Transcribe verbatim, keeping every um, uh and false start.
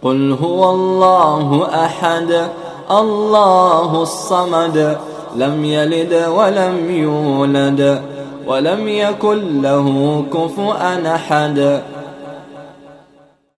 قل هو الله أحد الله الصمد لم يلد ولم يولد ولم يكن له كفؤا أحد.